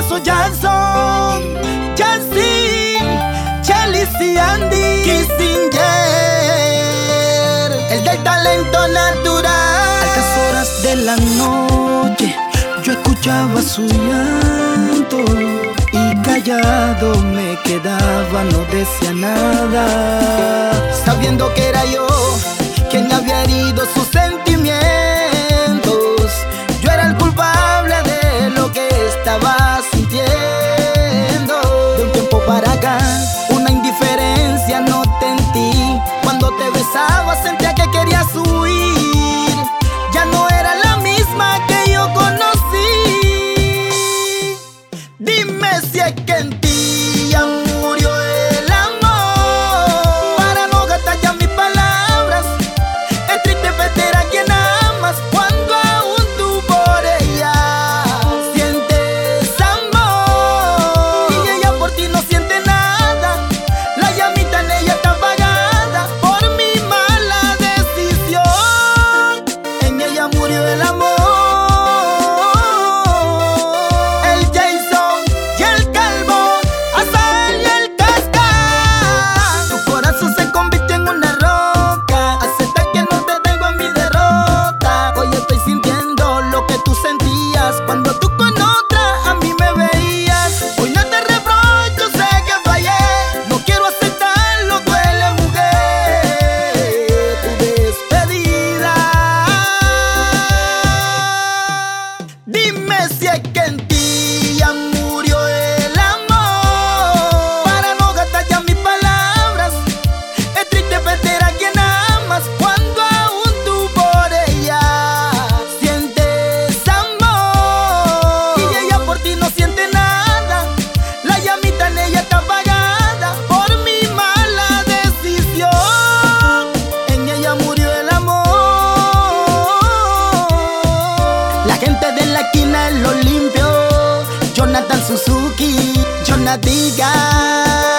soy Jackson, Jancy, Chelis y Andy Kissinger, el del talento natural. Altas horas de la noche yo escuchaba su llanto y callado me quedaba, no decía nada, sabiendo que era yo quien había herido sus sentimientos. Yo era el culpable de lo que estaba sintiendo. De un tiempo para acá, una indiferencia noté en ti. Cuando te besaba sentía que querías huir. Ya no era la misma que yo conocí. Dime si es que en ti ya murió el amor. Para no gastar ya mis palabras, es triste perder a quien amas cuando aún tú por ella sientes amor. Y ella por ti no siente nada, la llamita en ella está apagada por mi mala decisión. En ella murió el amor. El Jason y el Calvo, Azael y el Cascán. Tu corazón se convirtió en una roca. Acepta que no te tengo en mi derrota. Hoy estoy sintiendo lo que tú sentías cuando tú con otra a mí me veías. Hoy no te reprocho, sé que fallé. No quiero aceptarlo, duele mujer tu despedida. Dime si es que en ti ya murió el amor. Para no gastar ya mis palabras, es triste perder a quien amas cuando aún tú por ella sientes amor. Y ella por ti no siente nada, la llamita en ella está apagada por mi mala decisión. En ella murió el amor. La gente de la esquina lo limpió. Jonathan Suzuki, Jonathan Diga.